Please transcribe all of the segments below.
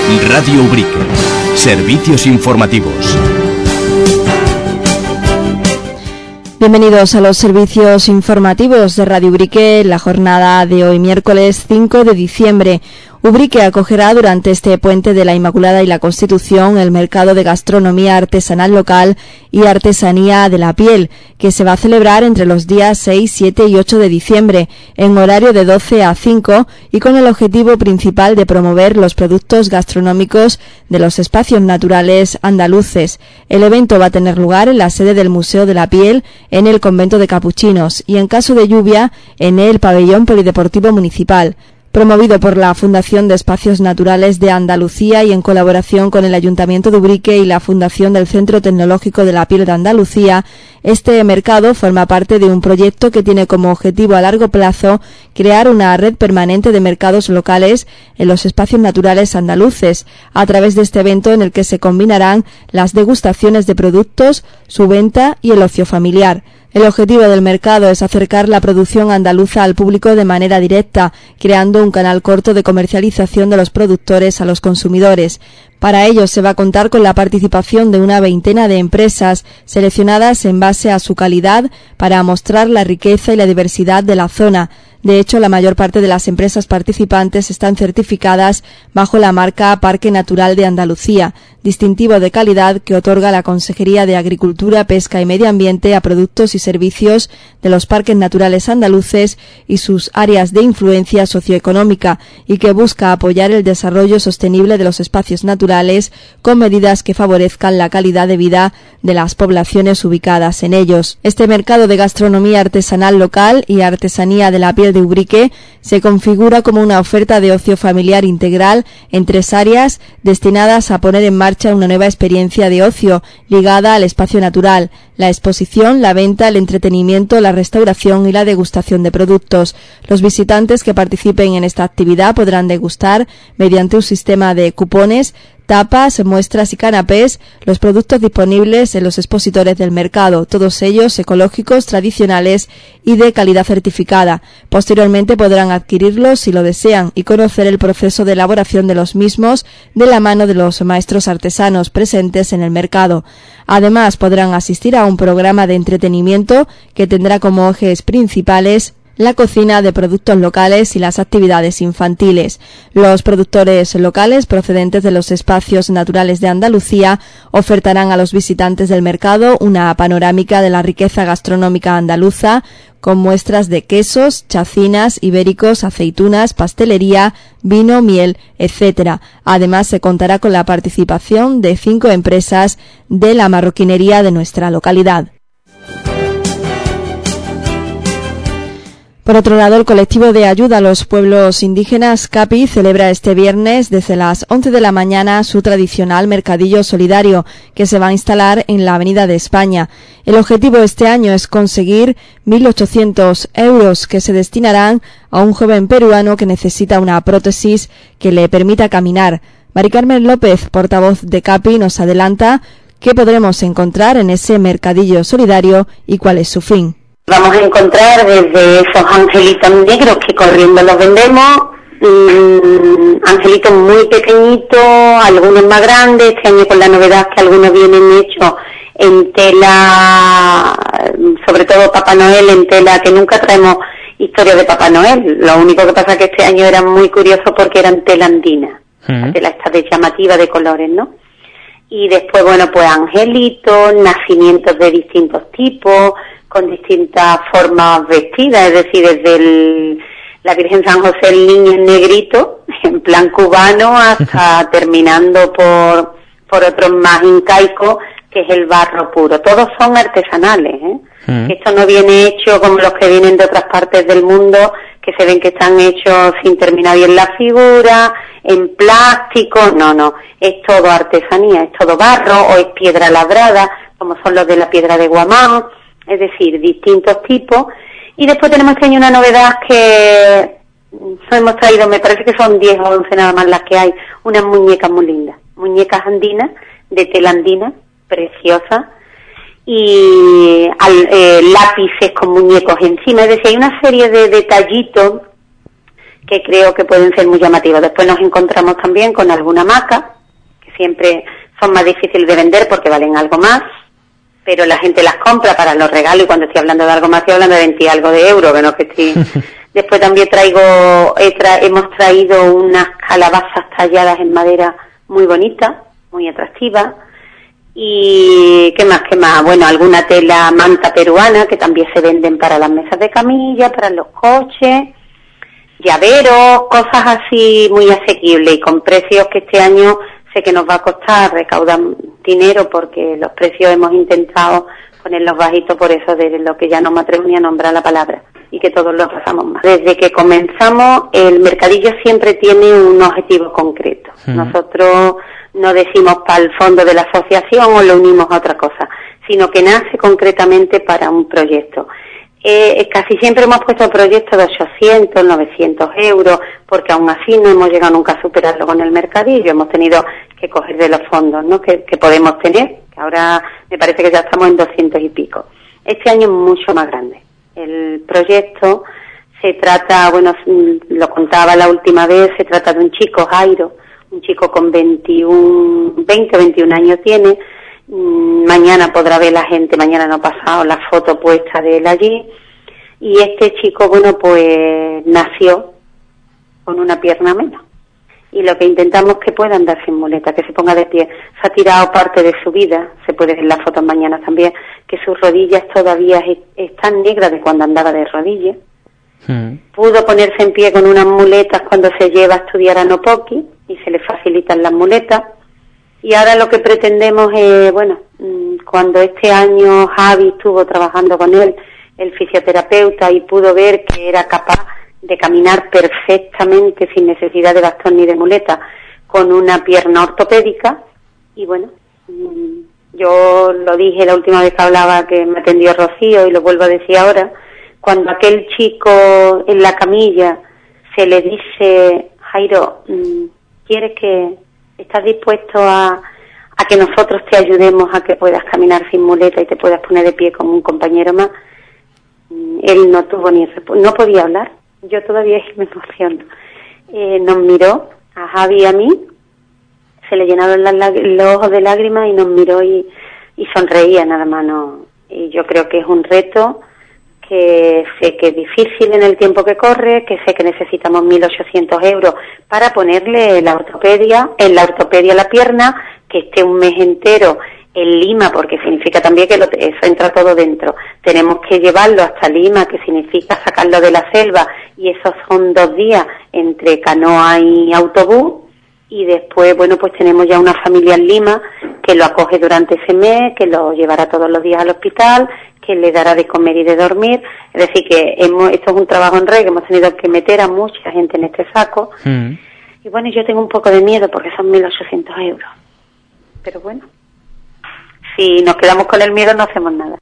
Radio Ubrique. Servicios informativos. Bienvenidos a los servicios informativos de Radio Ubrique en la jornada de hoy, miércoles 5 de diciembre. Ubrique acogerá durante este puente de la Inmaculada y la Constitución el mercado de gastronomía artesanal local y artesanía de la piel, que se va a celebrar entre los días 6, 7 y 8 de diciembre, en horario de 12 a 5 y con el objetivo principal de promover los productos gastronómicos de los espacios naturales andaluces. El evento va a tener lugar en la sede del Museo de la Piel, en el Convento de Capuchinos, y en caso de lluvia, en el Pabellón Polideportivo Municipal. Promovido por la Fundación de Espacios Naturales de Andalucía y en colaboración con el Ayuntamiento de Ubrique y la Fundación del Centro Tecnológico de la Piel de Andalucía, este mercado forma parte de un proyecto que tiene como objetivo a largo plazo crear una red permanente de mercados locales en los espacios naturales andaluces, a través de este evento en el que se combinarán las degustaciones de productos, su venta y el ocio familiar. El objetivo del mercado es acercar la producción andaluza al público de manera directa, creando un canal corto de comercialización de los productores a los consumidores. Para ello se va a contar con la participación de una veintena de empresas seleccionadas en base a su calidad para mostrar la riqueza y la diversidad de la zona. De hecho, la mayor parte de las empresas participantes están certificadas bajo la marca Parque Natural de Andalucía, distintivo de calidad que otorga la Consejería de Agricultura, Pesca y Medio Ambiente a productos y servicios de los parques naturales andaluces y sus áreas de influencia socioeconómica, y que busca apoyar el desarrollo sostenible de los espacios naturales con medidas que favorezcan la calidad de vida de las poblaciones ubicadas en ellos. Este mercado de gastronomía artesanal local y artesanía de la piel de Ubrique se configura como una oferta de ocio familiar integral en 3 áreas destinadas a poner en marcha una nueva experiencia de ocio ligada al espacio natural: la exposición, la venta, el entretenimiento, la restauración y la degustación de productos. Los visitantes que participen en esta actividad podrán degustar, mediante un sistema de cupones, tapas, muestras y canapés, los productos disponibles en los expositores del mercado, todos ellos ecológicos, tradicionales y de calidad certificada. Posteriormente podrán adquirirlos si lo desean y conocer el proceso de elaboración de los mismos de la mano de los maestros artesanos presentes en el mercado. Además, podrán asistir a un programa de entretenimiento que tendrá como ejes principales la cocina de productos locales y las actividades infantiles. Los productores locales procedentes de los espacios naturales de Andalucía ofertarán a los visitantes del mercado una panorámica de la riqueza gastronómica andaluza, con muestras de quesos, chacinas, ibéricos, aceitunas, pastelería, vino, miel, etc. Además, se contará con la participación de 5 empresas de la marroquinería de nuestra localidad. Por otro lado, el colectivo de ayuda a los pueblos indígenas CAPI celebra este viernes desde las 11 de la mañana su tradicional mercadillo solidario, que se va a instalar en la Avenida de España. El objetivo este año es conseguir 1.800 euros que se destinarán a un joven peruano que necesita una prótesis que le permita caminar. Mari Carmen López, portavoz de CAPI, nos adelanta qué podremos encontrar en ese mercadillo solidario y cuál es su fin. Vamos a encontrar desde esos angelitos negros que corriendo los vendemos, angelitos muy pequeñitos, algunos más grandes. Este año con la novedad que algunos vienen hechos en tela, sobre todo Papá Noel en tela, que nunca traemos historia de Papá Noel. Lo único que pasa es que este año era muy curioso porque eran tela andina, la tela esta de llamativa de colores, ¿no? Y después, bueno, pues angelitos, nacimientos de distintos tipos, con distintas formas vestidas, es decir, desde la Virgen San José, el niño en negrito, en plan cubano, hasta terminando por otros más incaicos, que es el barro puro. Todos son artesanales, Esto no viene hecho como los que vienen de otras partes del mundo, que se ven que están hechos sin terminar bien la figura, en plástico. No, es todo artesanía, es todo barro o es piedra labrada, como son los de la piedra de Guamán. Es decir, distintos tipos. Y después tenemos este año una novedad que hemos traído, me parece que son 10 o 11 nada más las que hay, unas muñecas muy lindas, muñecas andinas, de tela andina, preciosas, y lápices con muñecos encima. Es decir, hay una serie de detallitos que creo que pueden ser muy llamativos. Después nos encontramos también con alguna hamaca, que siempre son más difíciles de vender porque valen algo más, pero la gente las compra para los regalos, y cuando estoy hablando de algo más estoy hablando de 20 y algo de euros, que no que estoy... Después también hemos traído unas calabazas talladas en madera muy bonitas, muy atractivas. Y ¿qué más? Bueno, alguna tela manta peruana que también se venden para las mesas de camilla, para los coches, llaveros, cosas así muy asequibles y con precios que este año sé que nos va a costar recaudar dinero, porque los precios hemos intentado ponerlos bajitos, por eso de lo que ya no me atrevo ni a nombrar la palabra, y que todos lo pasamos más. Desde que comenzamos, el mercadillo siempre tiene un objetivo concreto. Nosotros no decimos para el fondo de la asociación o lo unimos a otra cosa, sino que nace concretamente para un proyecto. Casi siempre hemos puesto proyectos de 800, 900 euros, porque aún así no hemos llegado nunca a superarlo con el mercadillo. Hemos tenido que coger de los fondos, ¿no?, que podemos tener, que ahora me parece que ya estamos en 200 y pico. Este año es mucho más grande. El proyecto se trata, bueno, lo contaba la última vez, se trata de un chico, Jairo, un chico con 20 o 21 años tiene. Mañana podrá ver la gente, mañana no ha pasado, la foto puesta de él allí. Y este chico, bueno, pues nació con una pierna menos. Y lo que intentamos es que pueda andar sin muleta, que se ponga de pie. Se ha tirado parte de su vida, se puede ver en las fotos mañana también, que sus rodillas todavía están negras de cuando andaba de rodillas. Pudo ponerse en pie con unas muletas cuando se lleva a estudiar a Nopoki y se le facilitan las muletas. Y ahora lo que pretendemos es, bueno, cuando este año Javi estuvo trabajando con él, el fisioterapeuta, y pudo ver que era capaz de caminar perfectamente sin necesidad de bastón ni de muleta, con una pierna ortopédica. Y bueno, yo lo dije la última vez que hablaba, que me atendió Rocío, y lo vuelvo a decir ahora, cuando aquel chico en la camilla se le dice, Jairo, ¿quieres que estás dispuesto a que nosotros te ayudemos a que puedas caminar sin muleta y te puedas poner de pie como un compañero más? Él no tuvo no podía hablar. Yo todavía me emociono. Nos miró, a Javi y a mí, se le llenaron los ojos de lágrimas y nos miró y sonreía nada más. No. Y yo creo que es un reto que sé que es difícil en el tiempo que corre, que sé que necesitamos 1.800 euros para ponerle en la ortopedia la pierna, que esté un mes entero en Lima, porque significa también que eso entra todo dentro. Tenemos que llevarlo hasta Lima, que significa sacarlo de la selva, y esos son 2 días entre canoa y autobús. Y después, bueno, pues tenemos ya una familia en Lima que lo acoge durante ese mes, que lo llevará todos los días al hospital, que le dará de comer y de dormir. Es decir, que esto es un trabajo en red, que hemos tenido que meter a mucha gente en este saco. Y bueno, yo tengo un poco de miedo porque son 1.800 euros. Pero bueno, si nos quedamos con el miedo no hacemos nada.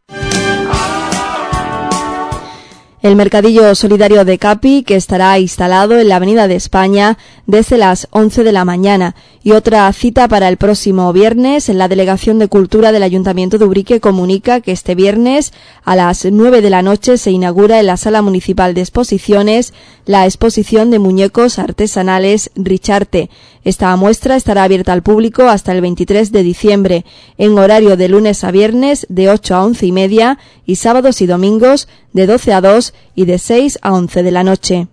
El Mercadillo Solidario de Capi, que estará instalado en la Avenida de España desde las 11 de la mañana. Y otra cita para el próximo viernes. En la Delegación de Cultura del Ayuntamiento de Ubrique comunica que este viernes a las 9 de la noche se inaugura en la Sala Municipal de Exposiciones la exposición de muñecos artesanales Richarte. Esta muestra estará abierta al público hasta el 23 de diciembre, en horario de lunes a viernes de 8 a 11 y media y sábados y domingos de 12 a 2 y de 6 a 11 de la noche.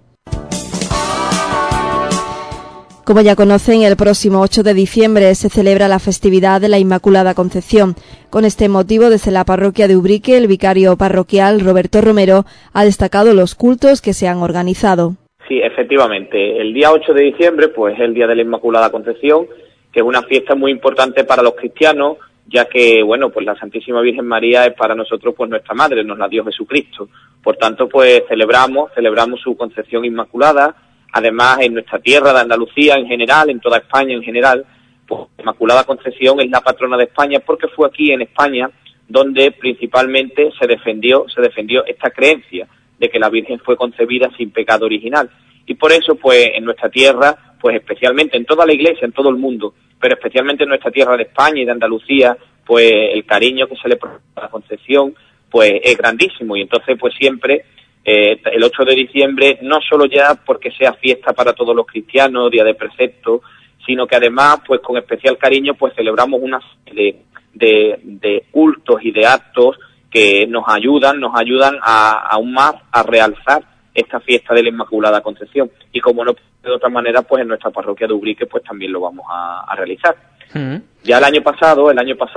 Como ya conocen, el próximo 8 de diciembre se celebra la festividad de la Inmaculada Concepción. Con este motivo, desde la parroquia de Ubrique, el vicario parroquial Roberto Romero ha destacado los cultos que se han organizado. Sí, efectivamente. El día 8 de diciembre, pues es el día de la Inmaculada Concepción, que es una fiesta muy importante para los cristianos, ya que, bueno, pues la Santísima Virgen María es para nosotros pues nuestra madre, nos la dio Jesucristo. Por tanto, pues celebramos su concepción inmaculada. Además, en nuestra tierra de Andalucía en general, en toda España en general, pues Inmaculada Concepción es la patrona de España, porque fue aquí en España donde principalmente se defendió esta creencia de que la Virgen fue concebida sin pecado original. Y por eso, pues en nuestra tierra, pues especialmente en toda la Iglesia, en todo el mundo, pero especialmente en nuestra tierra de España y de Andalucía, pues el cariño que se le pone a la Concepción pues es grandísimo. Y entonces pues siempre el 8 de diciembre, no solo ya porque sea fiesta para todos los cristianos, día de precepto, sino que además, pues con especial cariño, pues celebramos una serie de cultos y de actos que nos ayudan aún más a realzar esta fiesta de la Inmaculada Concepción. Y como no de otra manera, pues en nuestra parroquia de Ubrique pues también lo vamos a realizar. Ya el año pasado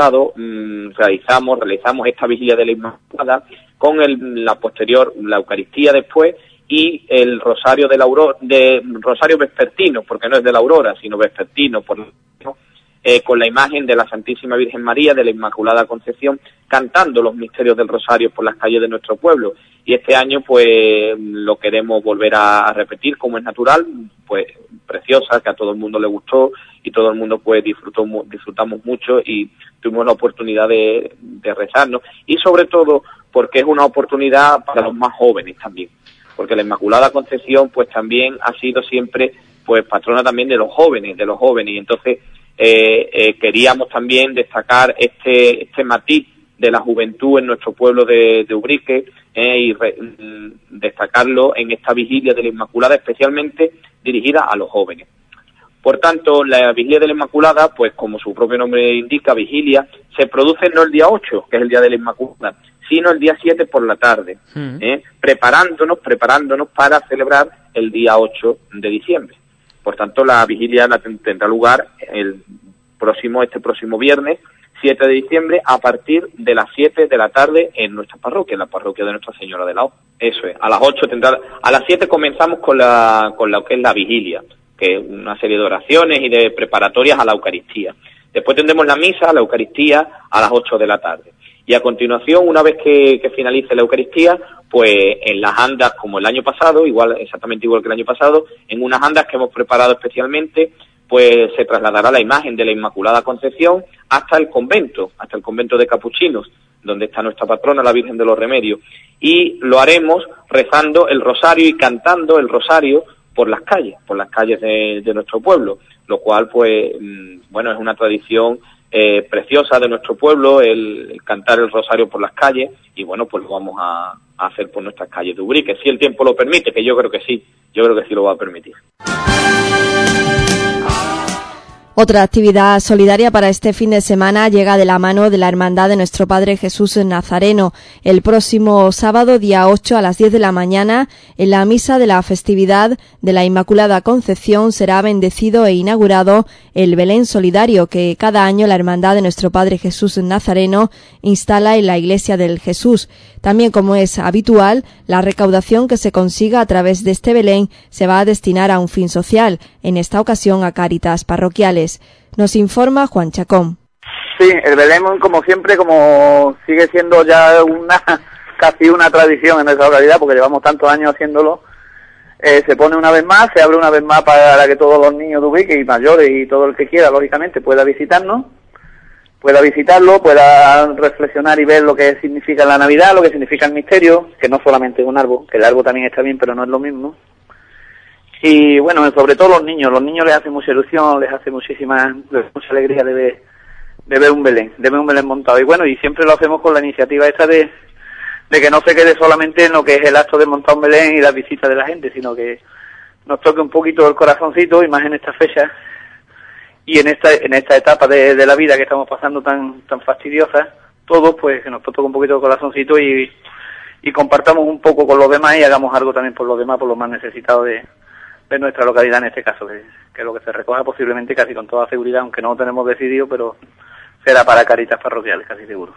realizamos esta vigilia de la Inmaculada con la posterior, la Eucaristía después, y el rosario rosario vespertino, porque no es de la aurora, sino vespertino, con la imagen de la Santísima Virgen María, de la Inmaculada Concepción, cantando los misterios del rosario por las calles de nuestro pueblo. Y este año pues lo queremos volver a repetir, como es natural, pues preciosa, que a todo el mundo le gustó y todo el mundo pues disfrutamos mucho y tuvimos la oportunidad de rezarnos, y sobre todo porque es una oportunidad para los más jóvenes también, porque la Inmaculada Concepción pues también ha sido siempre pues patrona también de los jóvenes, y entonces queríamos también destacar este matiz de la juventud en nuestro pueblo de Ubrique, y destacarlo en esta vigilia de la Inmaculada, especialmente dirigida a los jóvenes. Por tanto, la vigilia de la Inmaculada, pues como su propio nombre indica, vigilia, se produce no el día 8, que es el día de la Inmaculada, sino el día 7 por la tarde, preparándonos para celebrar el día 8 de diciembre. Por tanto, la vigilia tendrá lugar este próximo viernes, 7 de diciembre, a partir de las 7 de la tarde en nuestra parroquia, en la parroquia de Nuestra Señora de la O. Eso es, a las 8 a las 7 comenzamos con lo que es la vigilia, que es una serie de oraciones y de preparatorias a la Eucaristía. Después tendremos la misa, la Eucaristía, a las 8 de la tarde. Y a continuación, una vez que finalice la Eucaristía, pues en las andas, como el año pasado, exactamente igual que el año pasado, en unas andas que hemos preparado especialmente, pues se trasladará la imagen de la Inmaculada Concepción hasta el convento de Capuchinos, donde está nuestra patrona, la Virgen de los Remedios. Y lo haremos rezando el rosario y cantando el rosario por las calles de nuestro pueblo, lo cual, pues, bueno, es una tradición preciosa de nuestro pueblo, el cantar el rosario por las calles, y bueno, pues lo vamos a hacer por nuestras calles de Ubrique, si el tiempo lo permite, que yo creo que sí lo va a permitir. Otra actividad solidaria para este fin de semana llega de la mano de la Hermandad de Nuestro Padre Jesús Nazareno. El próximo sábado, día 8, a las 10 de la mañana, en la misa de la festividad de la Inmaculada Concepción, será bendecido e inaugurado el Belén solidario que cada año la Hermandad de Nuestro Padre Jesús Nazareno instala en la Iglesia del Jesús. También, como es habitual, la recaudación que se consiga a través de este Belén se va a destinar a un fin social, en esta ocasión a Cáritas parroquiales. Nos informa Juan Chacón. Sí, el Belén, como siempre, como sigue siendo ya casi una tradición en nuestra localidad, porque llevamos tantos años haciéndolo, se pone una vez más, se abre una vez más para que todos los niños de Ubrique y mayores y todo el que quiera, lógicamente, pueda visitarlo, pueda reflexionar y ver lo que significa la Navidad, lo que significa el misterio, que no solamente es un árbol, que el árbol también está bien, pero no es lo mismo. Y bueno, sobre todo los niños les hace mucha ilusión, les hace mucha alegría de ver un Belén montado. Y bueno, y siempre lo hacemos con la iniciativa esta de que no se quede solamente en lo que es el acto de montar un Belén y la visita de la gente, sino que nos toque un poquito el corazoncito, y más en estas fechas y en esta etapa de la vida que estamos pasando tan fastidiosa, todos, pues que nos toque un poquito el corazoncito y compartamos un poco con los demás y hagamos algo también por los demás, por los más necesitados de nuestra localidad en este caso, que lo que se recoja posiblemente casi con toda seguridad, aunque no lo tenemos decidido, pero será para Cáritas parroquiales, casi seguro.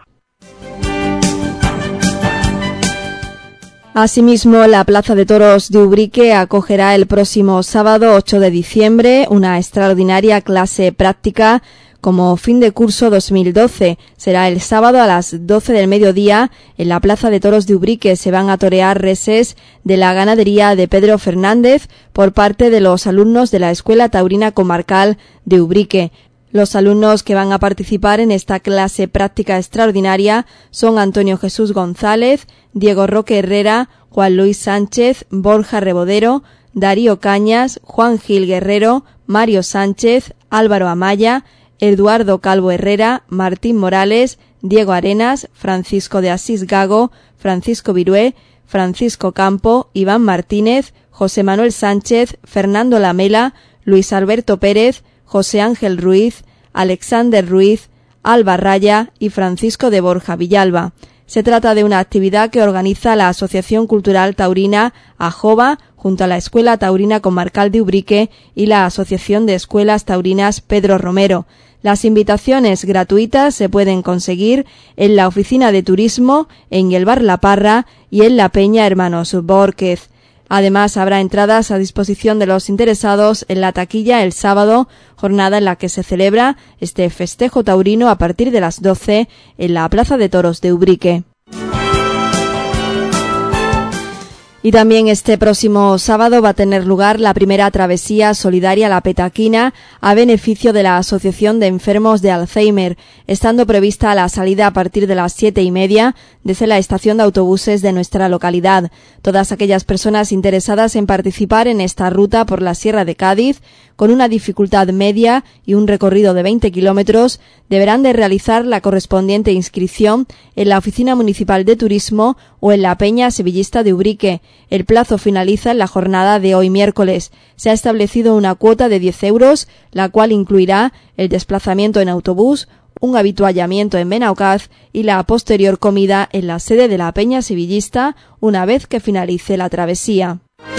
Asimismo, la Plaza de Toros de Ubrique acogerá el próximo sábado 8 de diciembre una extraordinaria clase práctica como fin de curso 2012. Será el sábado a las 12 del mediodía en la Plaza de Toros de Ubrique. Se van a torear reses de la ganadería de Pedro Fernández por parte de los alumnos de la Escuela Taurina Comarcal de Ubrique. Los alumnos que van a participar en esta clase práctica extraordinaria son Antonio Jesús González, Diego Roque Herrera, Juan Luis Sánchez, Borja Rebodero, Darío Cañas, Juan Gil Guerrero, Mario Sánchez, Álvaro Amaya, Eduardo Calvo Herrera, Martín Morales, Diego Arenas, Francisco de Asís Gago, Francisco Virué, Francisco Campo, Iván Martínez, José Manuel Sánchez, Fernando Lamela, Luis Alberto Pérez, José Ángel Ruiz, Alexander Ruiz, Alba Raya y Francisco de Borja Villalba. Se trata de una actividad que organiza la Asociación Cultural Taurina AJOVA junto a la Escuela Taurina Comarcal de Ubrique y la Asociación de Escuelas Taurinas Pedro Romero. Las invitaciones gratuitas se pueden conseguir en la Oficina de Turismo, en el Bar La Parra y en la Peña Hermanos Bórquez. Además, habrá entradas a disposición de los interesados en la taquilla el sábado, jornada en la que se celebra este festejo taurino a partir de las 12 en la Plaza de Toros de Ubrique. Y también este próximo sábado va a tener lugar la primera travesía solidaria La Petaquina a beneficio de la Asociación de Enfermos de Alzheimer, estando prevista la salida a partir de las 7:30 desde la estación de autobuses de nuestra localidad. Todas aquellas personas interesadas en participar en esta ruta por la Sierra de Cádiz, con una dificultad media y un recorrido de 20 kilómetros, deberán de realizar la correspondiente inscripción en la Oficina Municipal de Turismo o en la Peña Sevillista de Ubrique. El plazo finaliza en la jornada de hoy miércoles. Se ha establecido una cuota de 10 euros, la cual incluirá el desplazamiento en autobús, un habituallamiento en Benaukaz y la posterior comida en la sede de la Peña Sevillista una vez que finalice la travesía.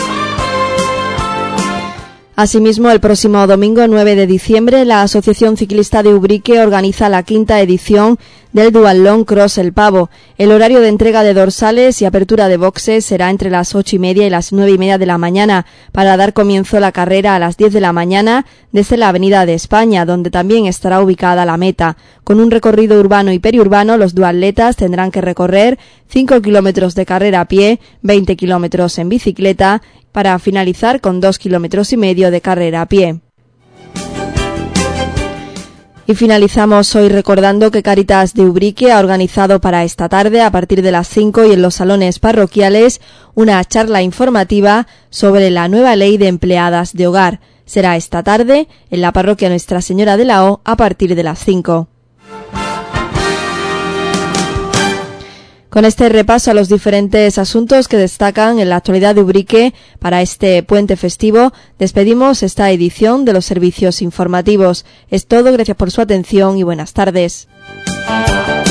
Asimismo, el próximo domingo 9 de diciembre, la Asociación Ciclista de Ubrique organiza la 5ª edición del Duatlón Cross El Pavo. El horario de entrega de dorsales y apertura de boxes será entre las 8:30 y las 9:30 de la mañana, para dar comienzo la carrera a las 10 de la mañana desde la Avenida de España, donde también estará ubicada la meta. Con un recorrido urbano y periurbano, los duatletas tendrán que recorrer 5 kilómetros de carrera a pie, 20 kilómetros en bicicleta, para finalizar con 2,5 kilómetros de carrera a pie. Y finalizamos hoy recordando que Cáritas de Ubrique ha organizado para esta tarde, a partir de las 5 y en los salones parroquiales, una charla informativa sobre la nueva ley de empleadas de hogar. Será esta tarde en la parroquia Nuestra Señora de la O a partir de las 5. Con este repaso a los diferentes asuntos que destacan en la actualidad de Ubrique para este puente festivo, despedimos esta edición de los servicios informativos. Es todo, gracias por su atención y buenas tardes.